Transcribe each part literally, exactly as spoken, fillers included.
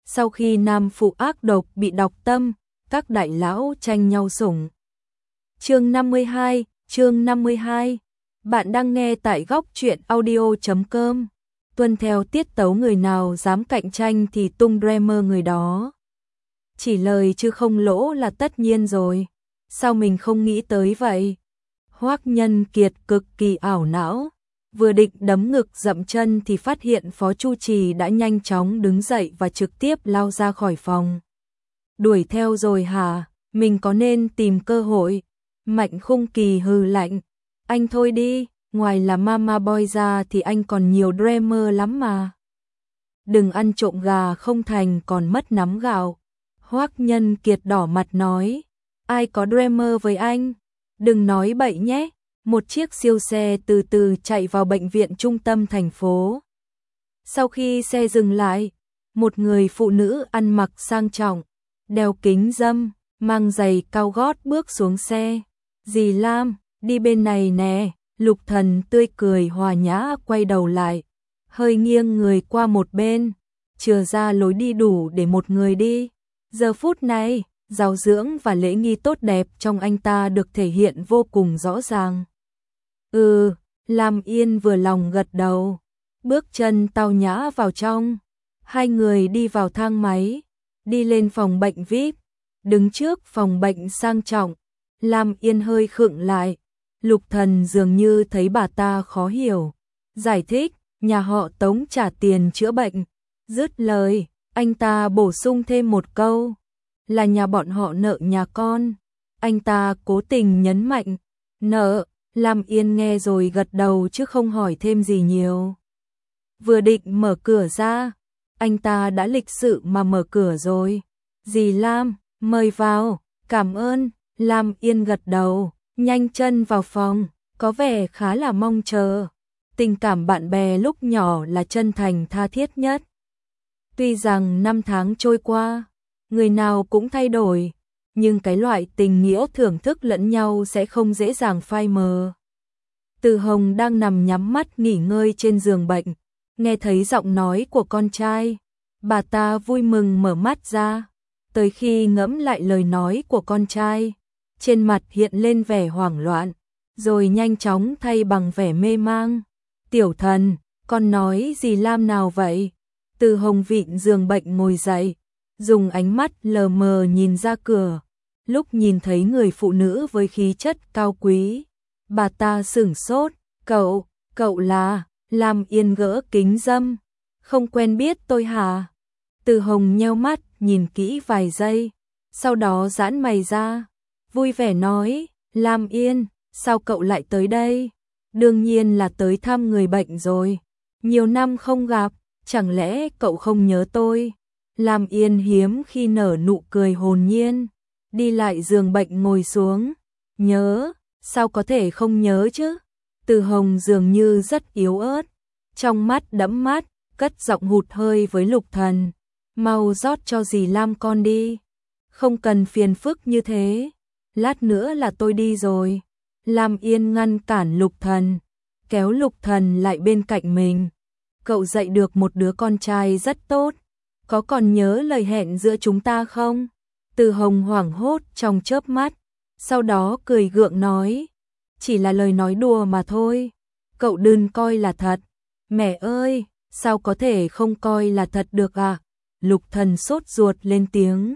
Sau khi nam phụ ác độc bị độc tâm, các đại lão tranh nhau sủng. Chương năm mươi hai, chương năm mươi hai. Bạn đang nghe tại góc truyện audio chấm com. Tuân theo tiết tấu, người nào dám cạnh tranh thì tung Dreamer người đó. Chỉ lời chứ không lỗ là tất nhiên rồi. Sao mình không nghĩ tới vậy? Hoắc Nhân Kiệt cực kỳ ảo não, vừa định đấm ngực dậm chân thì phát hiện Phó Chu Trì đã nhanh chóng đứng dậy và trực tiếp lao ra khỏi phòng. Đuổi theo rồi hả? Mình có nên tìm cơ hội? Mạnh Khung Kỳ hừ lạnh. Anh thôi đi, ngoài là Mama Boy ra thì anh còn nhiều Dreamer lắm mà. Đừng ăn trộm gà không thành còn mất nắm gạo. Hoắc Nhân Kiệt đỏ mặt nói. Ai có Dreamer với anh? Đừng nói bậy nhé. Một chiếc siêu xe từ từ chạy vào bệnh viện trung tâm thành phố. Sau khi xe dừng lại, một người phụ nữ ăn mặc sang trọng, đeo kính râm, mang giày cao gót bước xuống xe. Dì Lam, đi bên này nè. Lục Thần tươi cười hòa nhã quay đầu lại, hơi nghiêng người qua một bên, chừa ra lối đi đủ để một người đi. Giờ phút này, giáo dưỡng và lễ nghi tốt đẹp trong anh ta được thể hiện vô cùng rõ ràng. Ừ, Lam Yên vừa lòng gật đầu, bước chân tao nhã vào trong. Hai người đi vào thang máy, đi lên phòng bệnh vi ai pi, đứng trước phòng bệnh sang trọng. Lam Yên hơi khựng lại, Lục Thần dường như thấy bà ta khó hiểu, giải thích, nhà họ Tống trả tiền chữa bệnh. Dứt lời, anh ta bổ sung thêm một câu, là nhà bọn họ nợ nhà con. Anh ta cố tình nhấn mạnh, nợ. Lam Yên nghe rồi gật đầu chứ không hỏi thêm gì nhiều. Vừa định mở cửa ra, anh ta đã lịch sự mà mở cửa rồi. Dì Lam, mời vào. Cảm ơn. Lam Yên gật đầu, nhanh chân vào phòng, có vẻ khá là mong chờ. Tình cảm bạn bè lúc nhỏ là chân thành tha thiết nhất. Tuy rằng năm tháng trôi qua, người nào cũng thay đổi, nhưng cái loại tình nghĩa thưởng thức lẫn nhau sẽ không dễ dàng phai mờ. Từ Hồng đang nằm nhắm mắt nghỉ ngơi trên giường bệnh, nghe thấy giọng nói của con trai, bà ta vui mừng mở mắt ra. Tới khi ngẫm lại lời nói của con trai, trên mặt hiện lên vẻ hoảng loạn, rồi nhanh chóng thay bằng vẻ mê mang. Tiểu Thần, con nói gì Lam nào vậy? Từ Hồng vịn giường bệnh ngồi dậy, dùng ánh mắt lờ mờ nhìn ra cửa. Lúc nhìn thấy người phụ nữ với khí chất cao quý, bà ta sửng sốt. Cậu, cậu là? Lam Yên gỡ kính râm. Không quen biết tôi hả? Từ Hồng nheo mắt nhìn kỹ vài giây, sau đó giãn mày ra, vui vẻ nói, Lam Yên, sao cậu lại tới đây? Đương nhiên là tới thăm người bệnh rồi. Nhiều năm không gặp, chẳng lẽ cậu không nhớ tôi? Lam Yên hiếm khi nở nụ cười hồn nhiên, đi lại giường bệnh ngồi xuống. Nhớ, sao có thể không nhớ chứ? Từ Hồng dường như rất yếu ớt, trong mắt đẫm mát, cất giọng hụt hơi với Lục Thần. Mau rót cho dì Lam con đi. Không cần phiền phức như thế. Lát nữa là tôi đi rồi. Lam Yên ngăn cản Lục Thần, kéo Lục Thần lại bên cạnh mình. Cậu dạy được một đứa con trai rất tốt. Có còn nhớ lời hẹn giữa chúng ta không? Từ Hồng hoảng hốt trong chớp mắt, sau đó cười gượng nói, chỉ là lời nói đùa mà thôi. Cậu đừng coi là thật. Mẹ ơi, sao có thể không coi là thật được à? Lục Thần sốt ruột lên tiếng.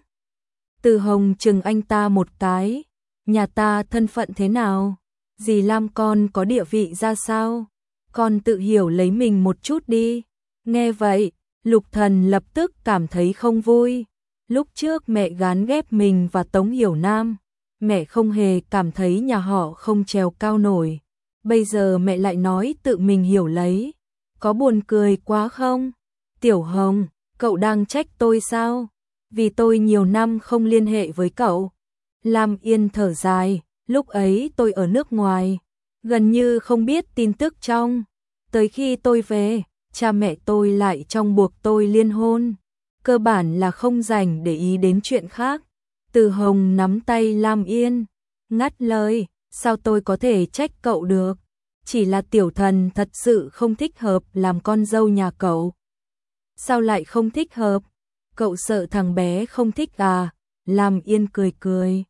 Từ Hồng chừng anh ta một cái. Nhà ta thân phận thế nào? Dì Lam con có địa vị ra sao? Con tự hiểu lấy mình một chút đi. Nghe vậy, Lục Thần lập tức cảm thấy không vui. Lúc trước mẹ gán ghép mình và Tống Hiểu Nam, mẹ không hề cảm thấy nhà họ không trèo cao nổi. Bây giờ mẹ lại nói tự mình hiểu lấy. Có buồn cười quá không? Tiểu Hồng, cậu đang trách tôi sao? Vì tôi nhiều năm không liên hệ với cậu. Lam Yên thở dài, lúc ấy tôi ở nước ngoài, gần như không biết tin tức trong. Tới khi tôi về, cha mẹ tôi lại trong buộc tôi liên hôn. Cơ bản là không dành để ý đến chuyện khác. Từ Hồng nắm tay Lam Yên, ngắt lời, sao tôi có thể trách cậu được? Chỉ là Tiểu Thần thật sự không thích hợp làm con dâu nhà cậu. Sao lại không thích hợp? cậu sợ thằng bé không thích à? Lam Yên cười cười.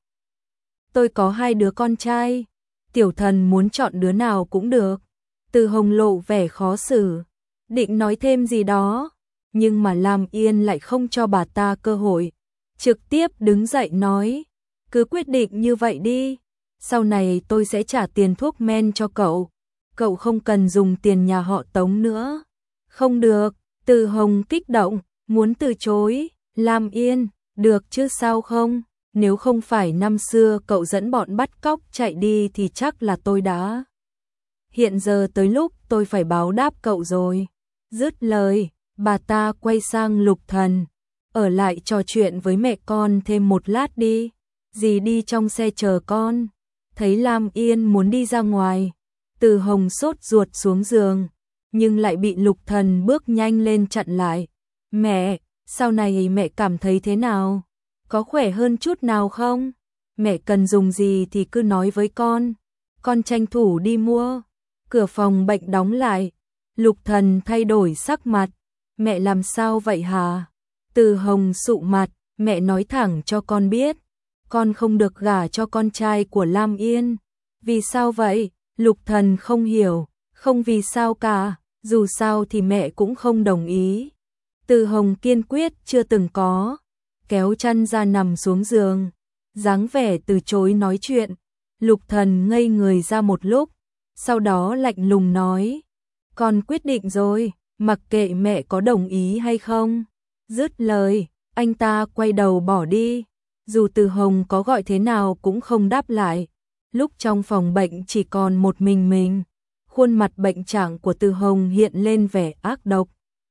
Tôi có hai đứa con trai, tiểu thần muốn chọn đứa nào cũng được. Từ Hồng lộ vẻ khó xử, định nói thêm gì đó, nhưng mà Lam Yên lại không cho bà ta cơ hội, trực tiếp đứng dậy nói, cứ quyết định như vậy đi, sau này tôi sẽ trả tiền thuốc men cho cậu, cậu không cần dùng tiền nhà họ Tống nữa. Không được, Từ Hồng kích động, muốn từ chối. Lam Yên, được chứ sao không, nếu không phải năm xưa cậu dẫn bọn bắt cóc chạy đi thì chắc là tôi đã. Hiện giờ tới lúc tôi phải báo đáp cậu rồi. Dứt lời, bà ta quay sang Lục Thần, ở lại trò chuyện với mẹ con thêm một lát đi, dì đi trong xe chờ con. Thấy Lam Yên muốn đi ra ngoài, Từ Hồng sốt ruột xuống giường, nhưng lại bị Lục Thần bước nhanh lên chặn lại. Mẹ, sau này mẹ cảm thấy thế nào? Có khỏe hơn chút nào không? Mẹ cần dùng gì thì cứ nói với con, con tranh thủ đi mua. Cửa phòng bệnh đóng lại, Lục Thần thay đổi sắc mặt. Mẹ làm sao vậy hả? Từ Hồng sụ mặt, mẹ nói thẳng cho con biết, con không được gả cho con trai của Lam Yên. Vì sao vậy? Lục Thần không hiểu, không vì sao cả, dù sao thì mẹ cũng không đồng ý. Từ Hồng kiên quyết chưa từng có, kéo chăn ra nằm xuống giường, dáng vẻ từ chối nói chuyện. Lục Thần ngây người ra một lúc, sau đó lạnh lùng nói, con quyết định rồi, mặc kệ mẹ có đồng ý hay không. Dứt lời, anh ta quay đầu bỏ đi, dù Từ Hồng có gọi thế nào cũng không đáp lại. Lúc trong phòng bệnh chỉ còn một mình mình, khuôn mặt bệnh trạng của Từ Hồng hiện lên vẻ ác độc.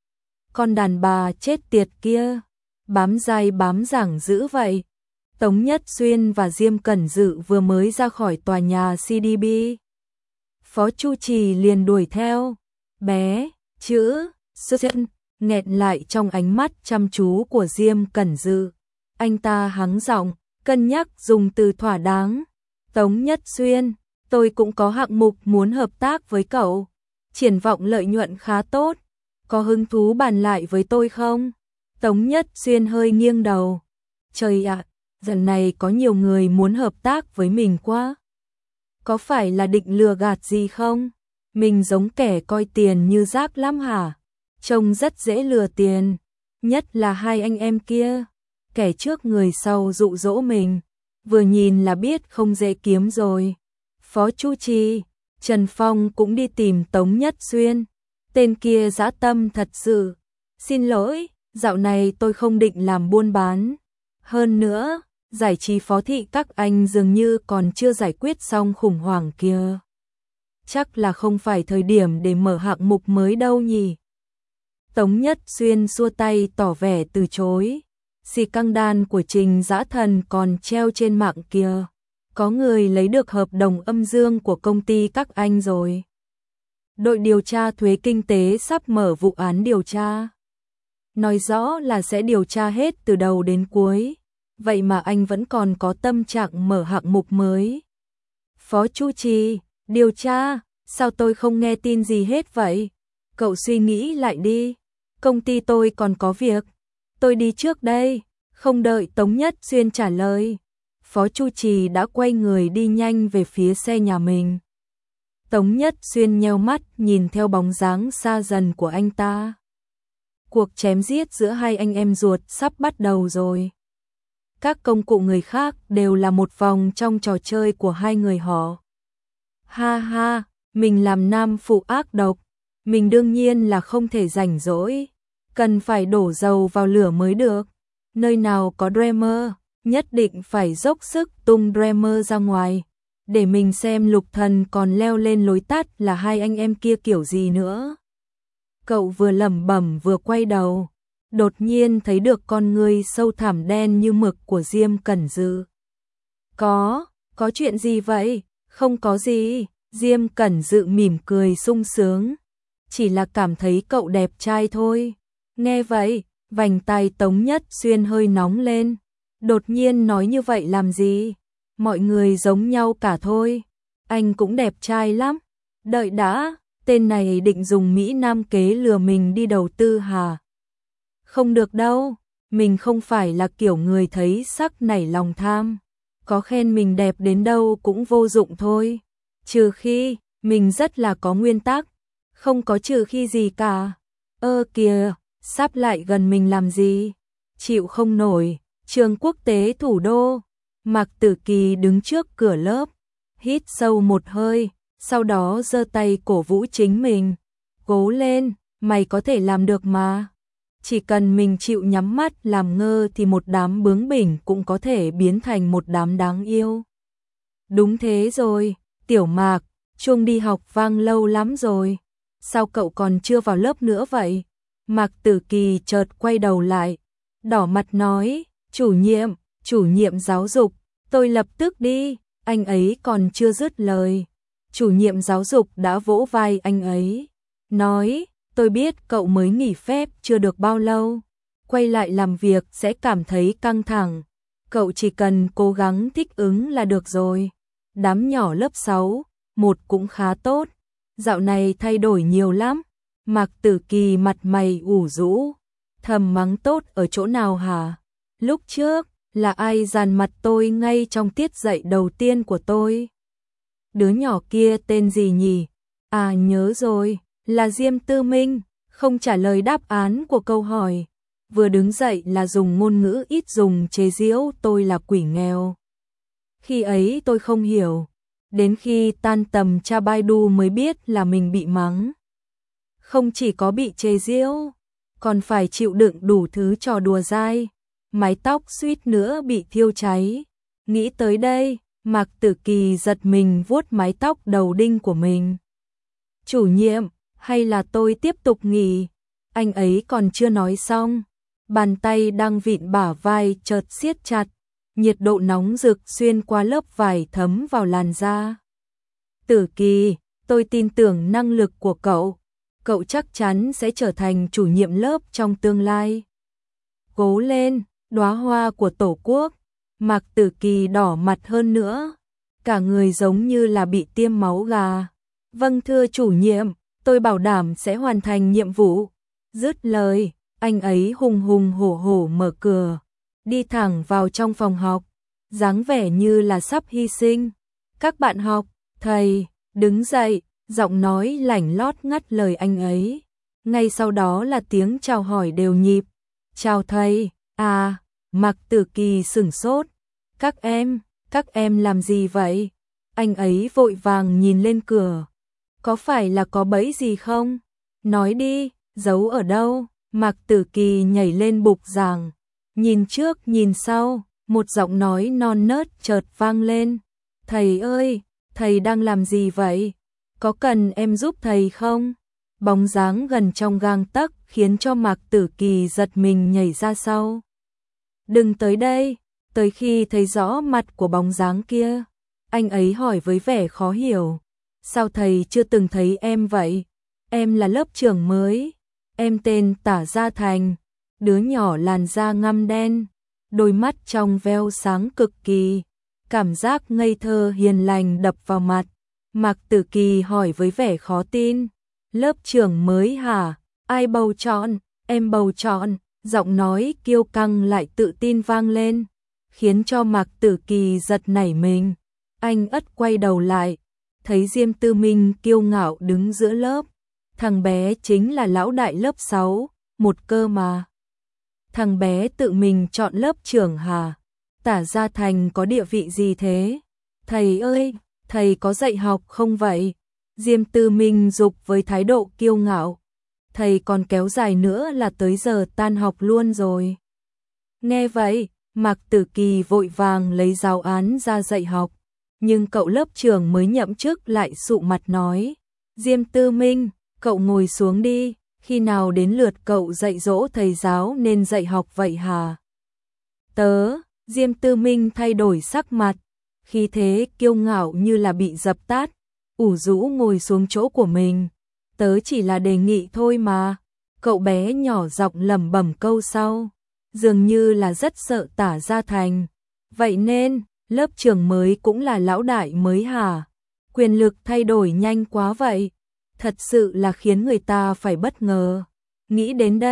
Con đàn bà chết tiệt kia, bám dai bám dẳng dữ vậy. Tống Nhất Xuyên và Diêm Cẩn Dự vừa mới ra khỏi tòa nhà xê đê bê. Phó Chu Trì liền đuổi theo. Bé, chữ, Susan, nghẹn lại trong ánh mắt chăm chú của Diêm Cẩn Dự. Anh ta hắng giọng, cân nhắc dùng từ thỏa đáng. Tống Nhất Xuyên, tôi cũng có hạng mục muốn hợp tác với cậu. Triển vọng lợi nhuận khá tốt. Có hứng thú bàn lại với tôi không? Tống Nhất Xuyên hơi nghiêng đầu. Trời ạ, dần này có nhiều người muốn hợp tác với mình quá. Có phải là định lừa gạt gì không? Mình giống kẻ coi tiền như rác lắm hả? Trông rất dễ lừa tiền, nhất là hai anh em kia. Kẻ trước người sau dụ dỗ mình, vừa nhìn là biết không dễ kiếm rồi. Phó Chu Trì, Trần Phong cũng đi tìm Tống Nhất Xuyên. Tên kia dã tâm thật sự. Xin lỗi, dạo này tôi không định làm buôn bán. Hơn nữa, giải trí phó thị các anh dường như còn chưa giải quyết xong khủng hoảng kia. Chắc là không phải thời điểm để mở hạng mục mới đâu nhỉ. Tống Nhất Xuyên xua tay tỏ vẻ từ chối. Xì căng đan của Trình Dã Thần còn treo trên mạng kia. Có người lấy được hợp đồng âm dương của công ty các anh rồi. Đội điều tra thuế kinh tế sắp mở vụ án điều tra. Nói rõ là sẽ điều tra hết từ đầu đến cuối. Vậy mà anh vẫn còn có tâm trạng mở hạng mục mới. Phó Chu Trì, điều tra, sao tôi không nghe tin gì hết vậy? Cậu suy nghĩ lại đi. Công ty tôi còn có việc. Tôi đi trước đây. Không đợi Tống Nhất Xuyên trả lời, Phó Chu Trì đã quay người đi nhanh về phía xe nhà mình. Tống Nhất Xuyên nheo mắt nhìn theo bóng dáng xa dần của anh ta. Cuộc chém giết giữa hai anh em ruột sắp bắt đầu rồi. Các công cụ người khác đều là một vòng trong trò chơi của hai người họ. Ha ha, mình làm nam phụ ác độc, mình đương nhiên là không thể rảnh rỗi, cần phải đổ dầu vào lửa mới được. Nơi nào có Dreamer, nhất định phải dốc sức tung Dreamer ra ngoài, để mình xem Lục Thần còn leo lên lối tắt là hai anh em kia kiểu gì nữa. Cậu vừa lẩm bẩm vừa quay đầu, đột nhiên thấy được con ngươi sâu thẳm đen như mực của Diêm Cẩn Dự. Có, có chuyện gì vậy? Không có gì, Diêm Cẩn Dự mỉm cười sung sướng, chỉ là cảm thấy cậu đẹp trai thôi. Nghe vậy, vành tai Tống Nhất Xuyên hơi nóng lên, đột nhiên nói như vậy làm gì? Mọi người giống nhau cả thôi, anh cũng đẹp trai lắm. Đợi đã, tên này định dùng Mỹ Nam kế lừa mình đi đầu tư hả? Không được đâu, mình không phải là kiểu người thấy sắc nảy lòng tham, có khen mình đẹp đến đâu cũng vô dụng thôi, trừ khi mình rất là có nguyên tắc, không có trừ khi gì cả. Ơ kìa, sắp lại gần mình làm gì? Chịu không nổi, trường quốc tế thủ đô. Mạc Tử Kỳ đứng trước cửa lớp, hít sâu một hơi, sau đó giơ tay cổ vũ chính mình. Cố lên, mày có thể làm được mà. Chỉ cần mình chịu nhắm mắt làm ngơ thì một đám bướng bỉnh cũng có thể biến thành một đám đáng yêu. Đúng thế rồi, Tiểu Mạc, chuông đi học vang lâu lắm rồi. Sao cậu còn chưa vào lớp nữa vậy? Mạc Tử Kỳ chợt quay đầu lại, đỏ mặt nói, chủ nhiệm, chủ nhiệm giáo dục, tôi lập tức đi. Anh ấy còn chưa dứt lời, chủ nhiệm giáo dục đã vỗ vai anh ấy, nói, tôi biết cậu mới nghỉ phép chưa được bao lâu, quay lại làm việc sẽ cảm thấy căng thẳng, cậu chỉ cần cố gắng thích ứng là được rồi. Đám nhỏ lớp sáu, một cũng khá tốt, dạo này thay đổi nhiều lắm. Mạc Tử Kỳ mặt mày ủ rũ, thầm mắng tốt ở chỗ nào hả? Lúc trước, là ai dàn mặt tôi ngay trong tiết dạy đầu tiên của tôi? Đứa nhỏ kia tên gì nhỉ? À nhớ rồi, là Diêm Tư Minh, không trả lời đáp án của câu hỏi. Vừa đứng dậy là dùng ngôn ngữ ít dùng chế giễu tôi là quỷ nghèo. Khi ấy tôi không hiểu, đến khi tan tầm tra Baidu mới biết là mình bị mắng. Không chỉ có bị chế giễu, còn phải chịu đựng đủ thứ trò đùa dai, mái tóc suýt nữa bị thiêu cháy. Nghĩ tới đây, Mạc Tử Kỳ giật mình vuốt mái tóc đầu đinh của mình. Chủ nhiệm, hay là tôi tiếp tục nghỉ? Anh ấy còn chưa nói xong, bàn tay đang vịn bả vai chợt siết chặt, nhiệt độ nóng rực xuyên qua lớp vải thấm vào làn da. Tử Kỳ, tôi tin tưởng năng lực của cậu, cậu chắc chắn sẽ trở thành chủ nhiệm lớp trong tương lai. Cố lên, đóa hoa của Tổ quốc. Mạc Tử Kỳ đỏ mặt hơn nữa, cả người giống như là bị tiêm máu gà. Vâng thưa chủ nhiệm, tôi bảo đảm sẽ hoàn thành nhiệm vụ. Dứt lời, anh ấy hùng hùng hổ hổ mở cửa, đi thẳng vào trong phòng học, dáng vẻ như là sắp hy sinh. Các bạn học, thầy, đứng dậy, giọng nói lảnh lót ngắt lời anh ấy. Ngay sau đó là tiếng chào hỏi đều nhịp. Chào thầy, à, Mạc Tử Kỳ sửng sốt. Các em, các em làm gì vậy? Anh ấy vội vàng nhìn lên cửa. Có phải là có bẫy gì không? Nói đi, giấu ở đâu? Mạc Tử Kỳ nhảy lên bục giảng, nhìn trước nhìn sau, một giọng nói non nớt chợt vang lên. Thầy ơi, thầy đang làm gì vậy? Có cần em giúp thầy không? Bóng dáng gần trong gang tấc khiến cho Mạc Tử Kỳ giật mình nhảy ra sau. Đừng tới đây. Tới khi thấy rõ mặt của bóng dáng kia, anh ấy hỏi với vẻ khó hiểu. Sao thầy chưa từng thấy em vậy? Em là lớp trưởng mới. Em tên Tả Gia Thành. Đứa nhỏ làn da ngăm đen, đôi mắt trong veo sáng cực kỳ. Cảm giác ngây thơ hiền lành đập vào mặt. Mạc Tử Kỳ hỏi với vẻ khó tin. Lớp trưởng mới hả? Ai bầu chọn? Em bầu chọn. Giọng nói kiêu căng lại tự tin vang lên, khiến cho Mạc Tử Kỳ giật nảy mình. Anh ất quay đầu lại, thấy Diêm Tư Minh kiêu ngạo đứng giữa lớp. Thằng bé chính là lão đại lớp sáu, một cơ mà. Thằng bé tự mình chọn lớp trưởng hả? Tả Gia Thành có địa vị gì thế? Thầy ơi, thầy có dạy học không vậy? Diêm Tư Minh giục với thái độ kiêu ngạo. Thầy còn kéo dài nữa là tới giờ tan học luôn rồi. Nghe vậy, Mạc Tử Kỳ vội vàng lấy giáo án ra dạy học, nhưng cậu lớp trưởng mới nhậm chức lại sụ mặt nói, Diêm Tư Minh, cậu ngồi xuống đi, khi nào đến lượt cậu dạy dỗ thầy giáo nên dạy học vậy hả? Tớ, Diêm Tư Minh thay đổi sắc mặt, khí thế kiêu ngạo như là bị dập tắt, ủ rũ ngồi xuống chỗ của mình. Tớ chỉ là đề nghị thôi mà. Cậu bé nhỏ giọng lẩm bẩm câu sau, dường như là rất sợ Tả Gia Thành. Vậy nên, lớp trưởng mới cũng là lão đại mới hả? Quyền lực thay đổi nhanh quá vậy. Thật sự là khiến người ta phải bất ngờ. Nghĩ đến đây,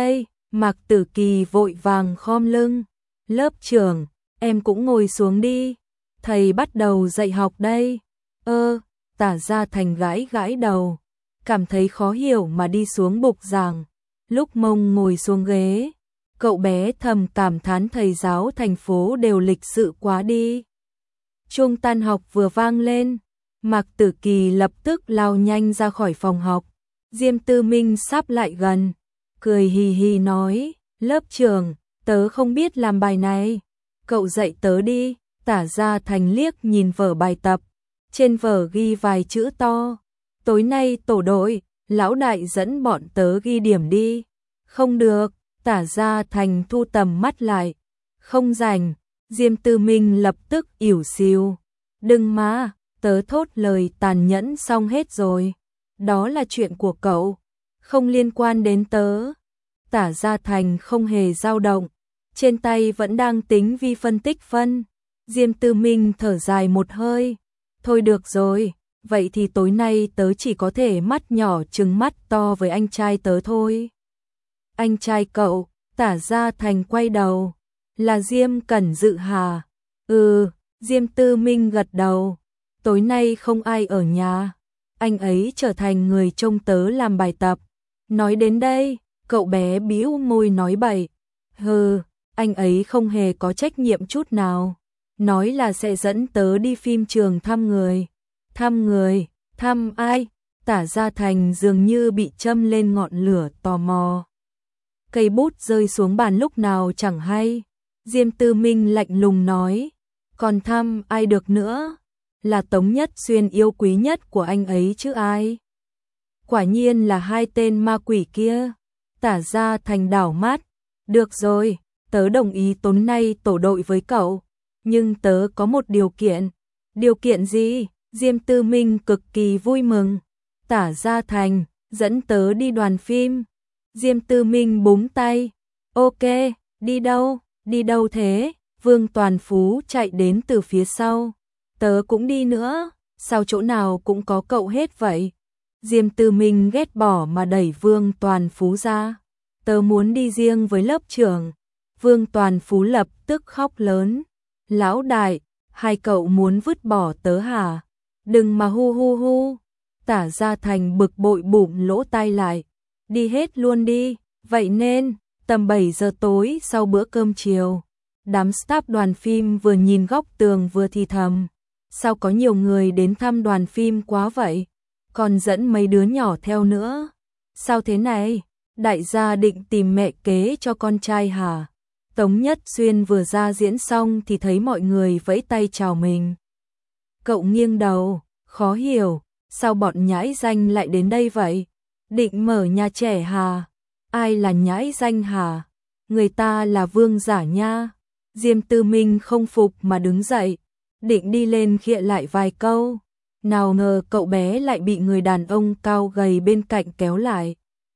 Mạc Tử Kỳ vội vàng khom lưng. Lớp trưởng, em cũng ngồi xuống đi. Thầy bắt đầu dạy học đây. Ơ, Tả Gia Thành gãi gãi đầu. Cảm thấy khó hiểu mà đi xuống bục giảng. Lúc Mông ngồi xuống ghế, cậu bé thầm cảm thán thầy giáo thành phố đều lịch sự quá đi. Chuông tan học vừa vang lên, Mạc Tử Kỳ lập tức lao nhanh ra khỏi phòng học. Diêm Tư Minh sắp lại gần, cười hì hì nói, lớp trưởng, tớ không biết làm bài này. Cậu dạy tớ đi. Tả Gia Thành liếc nhìn vở bài tập. Trên vở ghi vài chữ to. Tối nay tổ đội, lão đại dẫn bọn tớ ghi điểm đi. Không được, Tả Gia Thành thu tầm mắt lại. Không rảnh. Diêm Tư Minh lập tức ỉu xìu. Đừng mà, tớ thốt lời tàn nhẫn xong hết rồi. Đó là chuyện của cậu, không liên quan đến tớ. Tả Gia Thành không hề dao động, trên tay vẫn đang tính vi phân tích phân. Diêm Tư Minh thở dài một hơi. Thôi được rồi, vậy thì tối nay tớ chỉ có thể mắt nhỏ trừng mắt to với anh trai tớ thôi. Anh trai cậu? Tả Gia Thành quay đầu. Là Diêm Cẩn Dự hà? Ừ, Diêm Tư Minh gật đầu. Tối nay không ai ở nhà. Anh ấy trở thành người trông tớ làm bài tập. Nói đến đây, cậu bé bĩu môi nói bậy. Hừ, anh ấy không hề có trách nhiệm chút nào. Nói là sẽ dẫn tớ đi phim trường thăm người. Thăm người? Thăm ai? Tả Gia Thành dường như bị châm lên ngọn lửa tò mò. Cây bút rơi xuống bàn lúc nào chẳng hay. Diêm Tư Minh lạnh lùng nói. Còn thăm ai được nữa? Là Tống Nhất Xuyên yêu quý nhất của anh ấy chứ ai? Quả nhiên là hai tên ma quỷ kia. Tả Gia Thành đảo mắt. Được rồi, tớ đồng ý tối nay tổ đội với cậu. Nhưng tớ có một điều kiện. Điều kiện gì? Diêm Tư Minh cực kỳ vui mừng. Tả Gia Thành, dẫn tớ đi đoàn phim. Diêm Tư Minh búng tay. Ok, đi đâu? Đi đâu thế? Vương Toàn Phú chạy đến từ phía sau. Tớ cũng đi nữa, sao chỗ nào cũng có cậu hết vậy? Diêm Tư Minh ghét bỏ mà đẩy Vương Toàn Phú ra. Tớ muốn đi riêng với lớp trưởng. Vương Toàn Phú lập tức khóc lớn. Lão đại, hai cậu muốn vứt bỏ tớ hả? Đừng mà hu hu hu. Tả Gia Thành bực bội bụm lỗ tai lại. Đi hết luôn đi. Vậy nên, tầm bảy giờ tối sau bữa cơm chiều, đám staff đoàn phim vừa nhìn góc tường vừa thì thầm. Sao có nhiều người đến thăm đoàn phim quá vậy? Còn dẫn mấy đứa nhỏ theo nữa. Sao thế này? Đại gia định tìm mẹ kế cho con trai hả? Tống Nhất Xuyên vừa ra diễn xong thì thấy mọi người vẫy tay chào mình. Cậu nghiêng đầu, khó hiểu, sao bọn nhãi danh lại đến đây vậy? Định mở nhà trẻ hả? Ai là nhãi danh hả? Người ta là vương giả nha. Diêm Tư Minh không phục mà đứng dậy, định đi lên khịa lại vài câu. Nào ngờ cậu bé lại bị người đàn ông cao gầy bên cạnh kéo lại.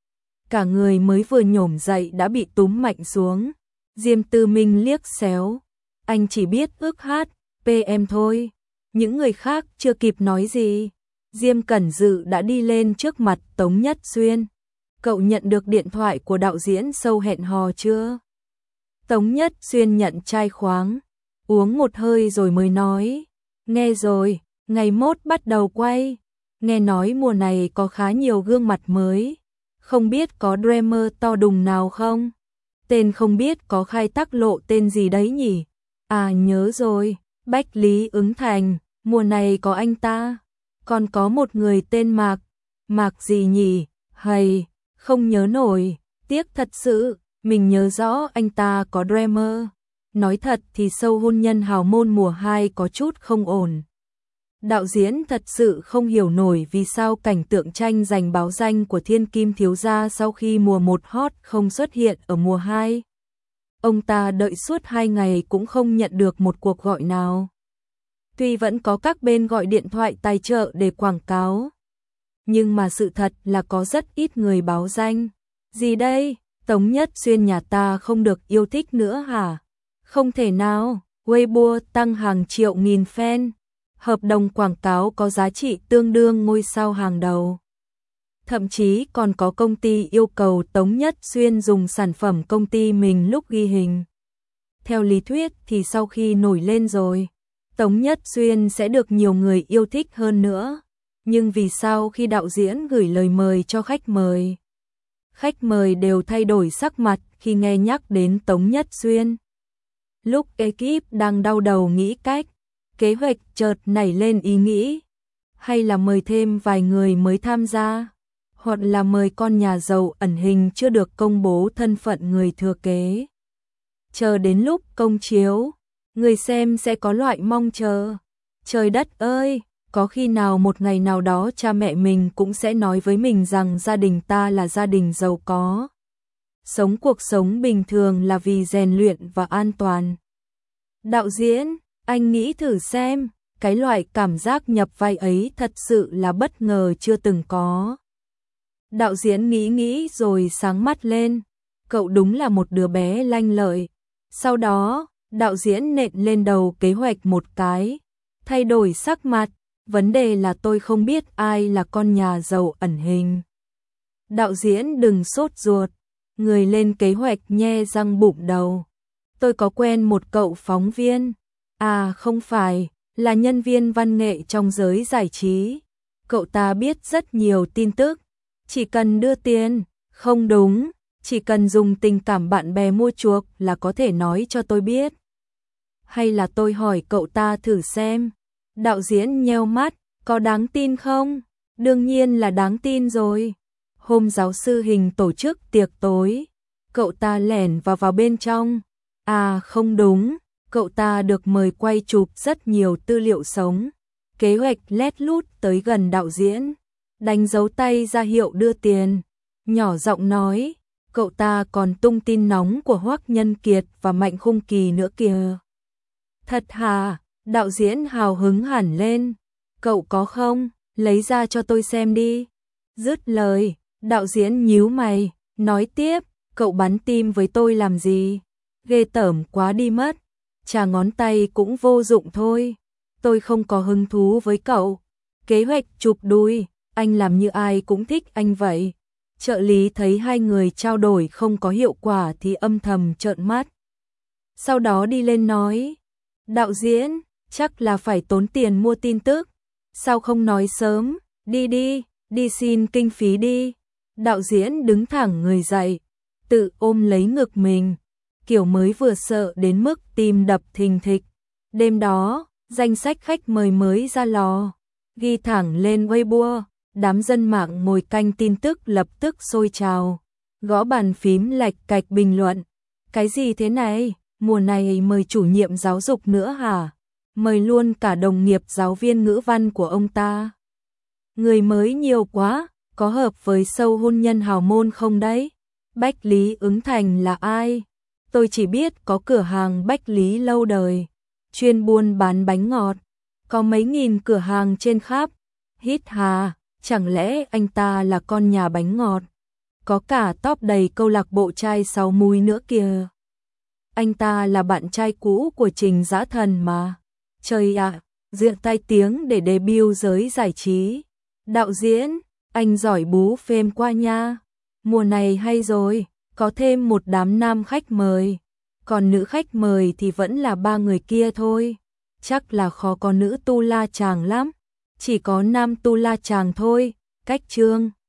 Cả người mới vừa nhổm dậy đã bị túm mạnh xuống. Diêm Tư Minh liếc xéo. Anh chỉ biết ước hát, pê em thôi. Những người khác chưa kịp nói gì. Diêm Cẩn Dự đã đi lên trước mặt Tống Nhất Xuyên. Cậu nhận được điện thoại của đạo diễn Sâu hẹn hò chưa? Tống Nhất Xuyên nhận chai khoáng, uống một hơi rồi mới nói. Nghe rồi, ngày mốt bắt đầu quay. Nghe nói mùa này có khá nhiều gương mặt mới. Không biết có dreamer to đùng nào không? Tên không biết có khai thác lộ tên gì đấy nhỉ? À nhớ rồi, Bách Lý Ứng Thành, mùa này có anh ta. Còn có một người tên Mạc. Mạc gì nhỉ? Hay, không nhớ nổi, tiếc thật sự. Mình nhớ rõ anh ta có dreamer. Nói thật thì Sâu hôn nhân hào môn mùa hai có chút không ổn. Đạo diễn thật sự không hiểu nổi vì sao cảnh tượng tranh giành báo danh của Thiên Kim thiếu gia sau khi mùa một hot không xuất hiện ở mùa hai. Ông ta đợi suốt hai ngày cũng không nhận được một cuộc gọi nào. Tuy vẫn có các bên gọi điện thoại tài trợ để quảng cáo, nhưng mà sự thật là có rất ít người báo danh. Gì đây? Tống Nhất Xuyên nhà ta không được yêu thích nữa hả? Không thể nào, Weibo tăng hàng triệu nghìn fan. Hợp đồng quảng cáo có giá trị tương đương ngôi sao hàng đầu. Thậm chí còn có công ty yêu cầu Tống Nhất Xuyên dùng sản phẩm công ty mình lúc ghi hình. Theo lý thuyết thì sau khi nổi lên rồi, Tống Nhất Xuyên sẽ được nhiều người yêu thích hơn nữa. Nhưng vì sao khi đạo diễn gửi lời mời cho khách mời, khách mời đều thay đổi sắc mặt khi nghe nhắc đến Tống Nhất Xuyên? Lúc ekip đang đau đầu nghĩ cách, kế hoạch chợt nảy lên ý nghĩ, hay là mời thêm vài người mới tham gia, hoặc là mời con nhà giàu ẩn hình chưa được công bố thân phận người thừa kế. Chờ đến lúc công chiếu, người xem sẽ có loại mong chờ. Trời đất ơi, có khi nào một ngày nào đó cha mẹ mình cũng sẽ nói với mình rằng gia đình ta là gia đình giàu có. Sống cuộc sống bình thường là vì rèn luyện và an toàn. Đạo diễn, anh nghĩ thử xem, cái loại cảm giác nhập vai ấy thật sự là bất ngờ chưa từng có. Đạo diễn nghĩ nghĩ rồi sáng mắt lên, cậu đúng là một đứa bé lanh lợi. Sau đó, đạo diễn nện lên đầu kế hoạch một cái, thay đổi sắc mặt, vấn đề là tôi không biết ai là con nhà giàu ẩn hình. Đạo diễn đừng sốt ruột, người lên kế hoạch nhe răng bụng đầu. Tôi có quen một cậu phóng viên, à không phải, là nhân viên văn nghệ trong giới giải trí. Cậu ta biết rất nhiều tin tức, chỉ cần đưa tiền, không đúng, chỉ cần dùng tình cảm bạn bè mua chuộc là có thể nói cho tôi biết. Hay là tôi hỏi cậu ta thử xem. Đạo diễn nheo mắt, có đáng tin không? Đương nhiên là đáng tin rồi. Hôm giáo sư Hình tổ chức tiệc tối, cậu ta lẻn vào vào bên trong. À không đúng, cậu ta được mời quay chụp rất nhiều tư liệu sống. Kế hoạch lét lút tới gần đạo diễn, đánh dấu tay ra hiệu đưa tiền, nhỏ giọng nói, cậu ta còn tung tin nóng của Hoắc Nhân Kiệt và Mạnh Khung Kỳ nữa kìa. Thật hả? Đạo diễn hào hứng hẳn lên. Cậu có không? Lấy ra cho tôi xem đi. Dứt lời, đạo diễn nhíu mày, nói tiếp, cậu bắn tim với tôi làm gì? Ghê tởm quá đi mất. Chà ngón tay cũng vô dụng thôi. Tôi không có hứng thú với cậu. Kế hoạch chụp đuôi, anh làm như ai cũng thích anh vậy. Trợ lý thấy hai người trao đổi không có hiệu quả thì âm thầm trợn mắt. Sau đó đi lên nói, đạo diễn, chắc là phải tốn tiền mua tin tức. Sao không nói sớm, đi đi, đi xin kinh phí đi. Đạo diễn đứng thẳng người dậy, tự ôm lấy ngực mình, kiểu mới vừa sợ đến mức tim đập thình thịch. Đêm đó, danh sách khách mời mới ra lò, ghi thẳng lên Weibo, đám dân mạng ngồi canh tin tức lập tức sôi trào, gõ bàn phím lạch cạch bình luận. Cái gì thế này, mùa này mời chủ nhiệm giáo dục nữa hả? Mời luôn cả đồng nghiệp giáo viên ngữ văn của ông ta. Người mới nhiều quá, có hợp với show hôn nhân hào môn không đấy? Bách Lý Ứng Thành là ai? Tôi chỉ biết có cửa hàng Bách Lý lâu đời, chuyên buôn bán bánh ngọt, có mấy nghìn cửa hàng trên khắp. Hít hà, chẳng lẽ anh ta là con nhà bánh ngọt? Có cả top đầy câu lạc bộ trai sáu múi nữa kìa. Anh ta là bạn trai cũ của Trình Dã Thần mà. Trời ạ, à, diện tai tiếng để debut giới giải trí. Đạo diễn, anh giỏi bú phêm qua nha. Mùa này hay rồi, có thêm một đám nam khách mời. Còn nữ khách mời thì vẫn là ba người kia thôi. Chắc là khó có nữ tu la chàng lắm. Chỉ có nam tu la chàng thôi. Cách chương